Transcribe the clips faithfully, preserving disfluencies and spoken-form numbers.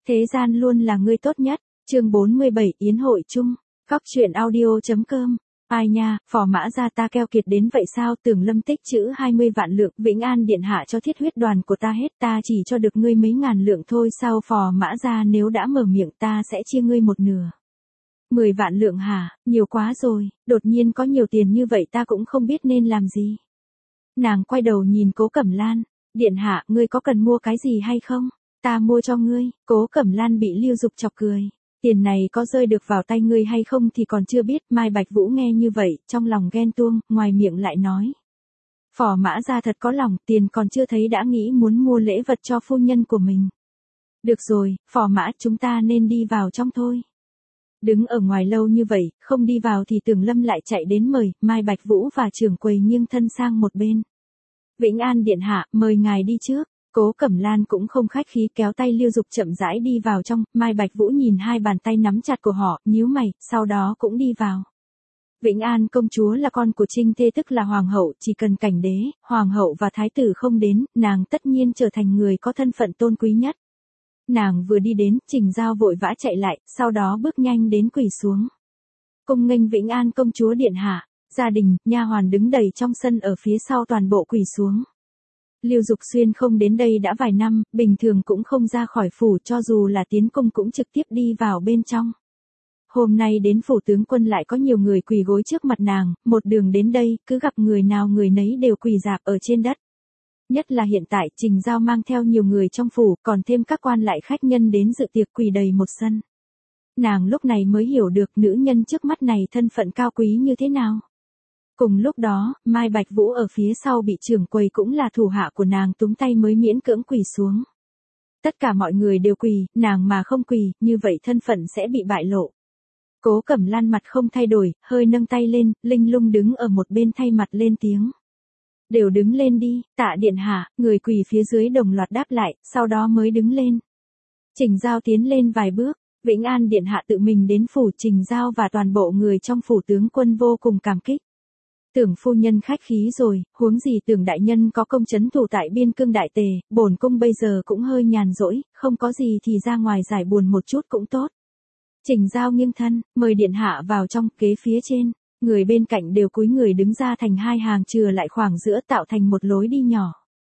Thế gian luôn là người tốt nhất. Chương bốn mươi bảy Yến hội chung. Góc truyện audio.com. Ai nha, phò mã gia ta keo kiệt đến vậy sao? Tưởng Lâm tích trữ hai mươi vạn lượng, Vĩnh An điện hạ cho thiết huyết đoàn của ta hết, ta chỉ cho được ngươi mấy ngàn lượng thôi sao? Phò mã gia nếu đã mở miệng ta sẽ chia ngươi một nửa. Mười vạn lượng hả? Nhiều quá rồi, đột nhiên có nhiều tiền như vậy ta cũng không biết nên làm gì. Nàng quay đầu nhìn Cố Cẩm Lan, điện hạ, ngươi có cần mua cái gì hay không? Ta mua cho ngươi. Cố Cẩm Lan bị Lưu Dục chọc cười. Tiền này có rơi được vào tay ngươi hay không thì còn chưa biết. Mai Bạch Vũ nghe như vậy, trong lòng ghen tuông, ngoài miệng lại nói. Phò mã gia thật có lòng, tiền còn chưa thấy đã nghĩ muốn mua lễ vật cho phu nhân của mình. Được rồi, phò mã, chúng ta nên đi vào trong thôi. Đứng ở ngoài lâu như vậy, không đi vào thì Tưởng Lâm lại chạy đến mời. Mai Bạch Vũ và trưởng quầy nghiêng thân sang một bên. Vĩnh An điện hạ, mời ngài đi trước. Cố Cẩm Lan cũng không khách khí kéo tay Lưu Dục chậm rãi đi vào trong. Mai Bạch Vũ nhìn hai bàn tay nắm chặt của họ, nhíu mày, sau đó cũng đi vào. Vĩnh An công chúa là con của Trinh Thê tức là hoàng hậu, chỉ cần cảnh đế, hoàng hậu và thái tử không đến, nàng tất nhiên trở thành người có thân phận tôn quý nhất. Nàng vừa đi đến, Trình Giao vội vã chạy lại, sau đó bước nhanh đến quỳ xuống. Cung nghênh Vĩnh An công chúa điện hạ. Gia đình, nha hoàn đứng đầy trong sân ở phía sau toàn bộ quỳ xuống. Lưu Dục Xuyên không đến đây đã vài năm, bình thường cũng không ra khỏi phủ, cho dù là tiến cung cũng trực tiếp đi vào bên trong. Hôm nay đến phủ tướng quân lại có nhiều người quỳ gối trước mặt nàng, một đường đến đây, cứ gặp người nào người nấy đều quỳ rạp ở trên đất. Nhất là hiện tại, Trình Giao mang theo nhiều người trong phủ, còn thêm các quan lại khách nhân đến dự tiệc quỳ đầy một sân. Nàng lúc này mới hiểu được nữ nhân trước mắt này thân phận cao quý như thế nào. Cùng lúc đó, Mai Bạch Vũ ở phía sau bị trưởng quầy cũng là thủ hạ của nàng túm tay mới miễn cưỡng quỳ xuống. Tất cả mọi người đều quỳ, nàng mà không quỳ, như vậy thân phận sẽ bị bại lộ. Cố Cẩm Lan mặt không thay đổi, hơi nâng tay lên, Linh Lung đứng ở một bên thay mặt lên tiếng. Đều đứng lên đi, tạ điện hạ, người quỳ phía dưới đồng loạt đáp lại, sau đó mới đứng lên. Trình Giao tiến lên vài bước, Vĩnh An điện hạ tự mình đến phủ. Trình Giao và toàn bộ người trong phủ tướng quân vô cùng cảm kích. Tưởng phu nhân khách khí rồi, huống gì Tưởng đại nhân có công trấn thủ tại biên cương đại tề, bổn cung bây giờ cũng hơi nhàn rỗi, không có gì thì ra ngoài giải buồn một chút cũng tốt. Trình Giao nghiêng thân, mời điện hạ vào trong. Kế phía trên, người bên cạnh đều cúi người đứng ra thành hai hàng chừa lại khoảng giữa tạo thành một lối đi nhỏ.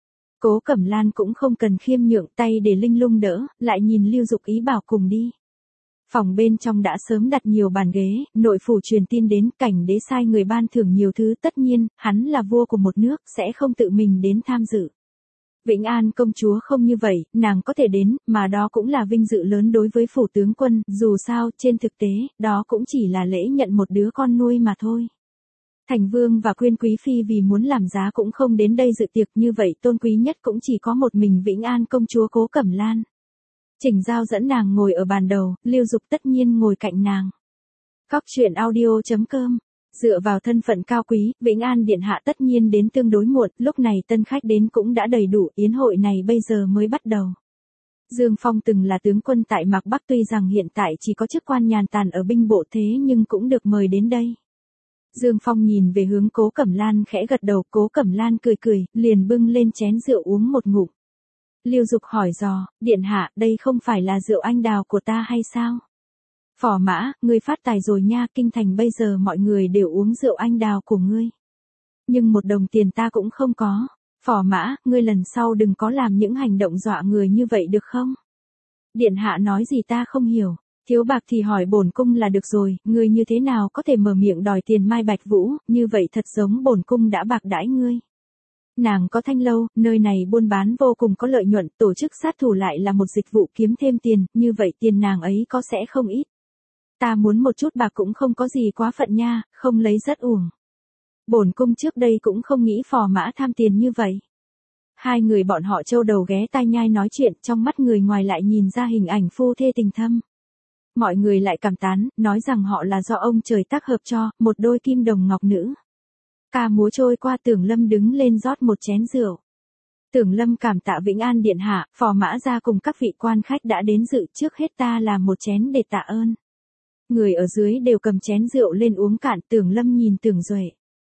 Cố Cẩm Lan cũng không cần khiêm nhượng, tay để Linh Lung đỡ, lại nhìn Lưu Dục ý bảo cùng đi. Phòng bên trong đã sớm đặt nhiều bàn ghế, nội phủ truyền tin đến, cảnh đế sai người ban thưởng nhiều thứ, tất nhiên, hắn là vua của một nước, sẽ không tự mình đến tham dự. Vĩnh An công chúa không như vậy, nàng có thể đến, mà đó cũng là vinh dự lớn đối với phủ tướng quân, dù sao, trên thực tế, đó cũng chỉ là lễ nhận một đứa con nuôi mà thôi. Thành vương và quyên quý phi vì muốn làm giá cũng không đến đây dự tiệc, như vậy tôn quý nhất cũng chỉ có một mình Vĩnh An công chúa Cố Cẩm Lan. Trình Giao dẫn nàng ngồi ở bàn đầu, Lưu Dục tất nhiên ngồi cạnh nàng. Góc truyện audio.com. Dựa vào thân phận cao quý, Vĩnh An điện hạ tất nhiên đến tương đối muộn, lúc này tân khách đến cũng đã đầy đủ, yến hội này bây giờ mới bắt đầu. Dương Phong từng là tướng quân tại Mạc Bắc, tuy rằng hiện tại chỉ có chức quan nhàn tản ở binh bộ, thế nhưng cũng được mời đến đây. Dương Phong nhìn về hướng Cố Cẩm Lan khẽ gật đầu, Cố Cẩm Lan cười cười, liền bưng lên chén rượu uống một ngụm. Lưu Dục hỏi dò, điện hạ, đây không phải là rượu anh đào của ta hay sao? Phò mã, ngươi phát tài rồi nha, kinh thành bây giờ mọi người đều uống rượu anh đào của ngươi. Nhưng một đồng tiền ta cũng không có. Phò mã, ngươi lần sau đừng có làm những hành động dọa người như vậy được không? Điện hạ nói gì ta không hiểu, thiếu bạc thì hỏi bổn cung là được rồi, ngươi như thế nào có thể mở miệng đòi tiền Mai Bạch Vũ, như vậy thật giống bổn cung đã bạc đãi ngươi. Nàng có thanh lâu, nơi này buôn bán vô cùng có lợi nhuận, tổ chức sát thủ lại là một dịch vụ kiếm thêm tiền, như vậy tiền nàng ấy có sẽ không ít. Ta muốn một chút bạc cũng không có gì quá phận nha, không lấy rất uổng. Bổn cung trước đây cũng không nghĩ phò mã tham tiền như vậy. Hai người bọn họ châu đầu ghé tai nhai nói chuyện, trong mắt người ngoài lại nhìn ra hình ảnh phu thê tình thâm. Mọi người lại cảm tán, nói rằng họ là do ông trời tác hợp cho, một đôi kim đồng ngọc nữ. Ca múa trôi qua, Tưởng Lâm đứng lên rót một chén rượu. Tưởng Lâm cảm tạ Vĩnh An điện hạ, phò mã gia cùng các vị quan khách đã đến dự, trước hết ta làm một chén để tạ ơn. Người ở dưới đều cầm chén rượu lên uống cạn. Tưởng Lâm nhìn Tưởng Duệ.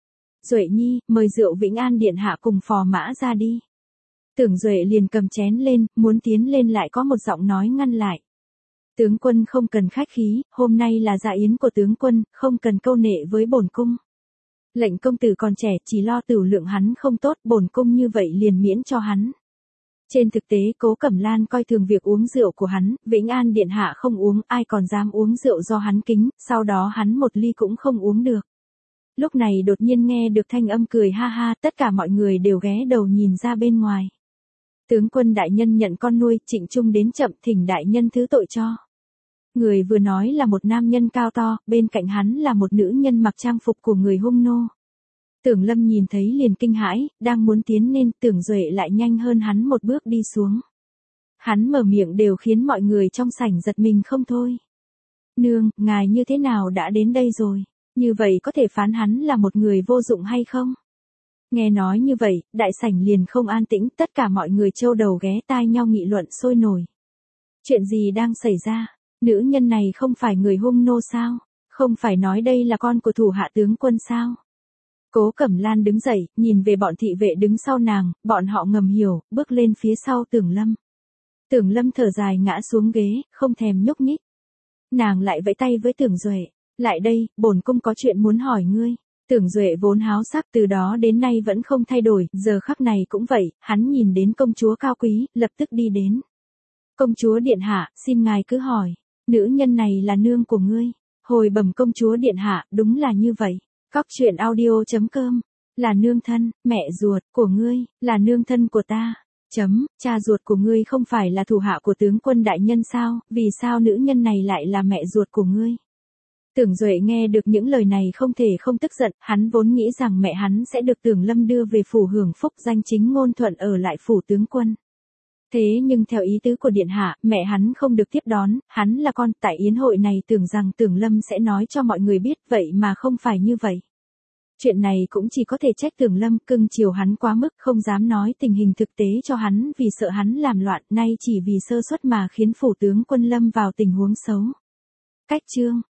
Duệ nhi, mời rượu Vĩnh An điện hạ cùng phò mã ra đi. Tưởng Duệ liền cầm chén lên, muốn tiến lên lại có một giọng nói ngăn lại. Tướng quân không cần khách khí, hôm nay là dạ yến của tướng quân, không cần câu nệ với bổn cung. Lệnh công tử còn trẻ, chỉ lo tửu lượng hắn không tốt, bổn cung như vậy liền miễn cho hắn. Trên thực tế Cố Cẩm Lan coi thường việc uống rượu của hắn, Vĩnh An điện hạ không uống, ai còn dám uống rượu do hắn kính, sau đó hắn một ly cũng không uống được. Lúc này đột nhiên nghe được thanh âm cười ha ha, tất cả mọi người đều ghé đầu nhìn ra bên ngoài. Tướng quân đại nhân nhận con nuôi, Trịnh Trung đến chậm, thỉnh đại nhân thứ tội cho. Người vừa nói là một nam nhân cao to, bên cạnh hắn là một nữ nhân mặc trang phục của người hung nô. Tưởng Lâm nhìn thấy liền kinh hãi, đang muốn tiến lên, Tưởng Duệ lại nhanh hơn hắn một bước đi xuống. Hắn mở miệng đều khiến mọi người trong sảnh giật mình không thôi. Nương, ngài như thế nào đã đến đây rồi? Như vậy có thể phán hắn là một người vô dụng hay không? Nghe nói như vậy, đại sảnh liền không an tĩnh, tất cả mọi người trâu đầu ghé tai nhau nghị luận sôi nổi. Chuyện gì đang xảy ra? Nữ nhân này không phải người hung nô sao? Không phải nói đây là con của thủ hạ tướng quân sao? Cố Cẩm Lan đứng dậy, nhìn về bọn thị vệ đứng sau nàng, bọn họ ngầm hiểu, bước lên phía sau Tưởng Lâm. Tưởng Lâm thở dài ngã xuống ghế, không thèm nhúc nhích. Nàng lại vẫy tay với Tưởng Duệ, lại đây, bổn cung có chuyện muốn hỏi ngươi. Tưởng Duệ vốn háo sắc từ đó đến nay vẫn không thay đổi, giờ khắc này cũng vậy, hắn nhìn đến công chúa cao quý, lập tức đi đến. Công chúa điện hạ, xin ngài cứ hỏi, nữ nhân này là nương của ngươi. Hồi bẩm công chúa điện hạ, đúng là như vậy. Cóc truyện audio chấm com, là nương thân, mẹ ruột của ngươi, là nương thân của ta. Chấm, cha ruột của ngươi không phải là thủ hạ của tướng quân đại nhân sao, vì sao nữ nhân này lại là mẹ ruột của ngươi? Tưởng Duệ nghe được những lời này không thể không tức giận, hắn vốn nghĩ rằng mẹ hắn sẽ được Tưởng Lâm đưa về phủ hưởng phúc danh chính ngôn thuận ở lại phủ tướng quân. Thế nhưng theo ý tứ của điện hạ, mẹ hắn không được tiếp đón, hắn là con, tại yến hội này tưởng rằng Tưởng Lâm sẽ nói cho mọi người biết, vậy mà không phải như vậy. Chuyện này cũng chỉ có thể trách Tưởng Lâm cưng chiều hắn quá mức, không dám nói tình hình thực tế cho hắn vì sợ hắn làm loạn, nay chỉ vì sơ suất mà khiến phủ tướng quân lâm vào tình huống xấu. Cách chương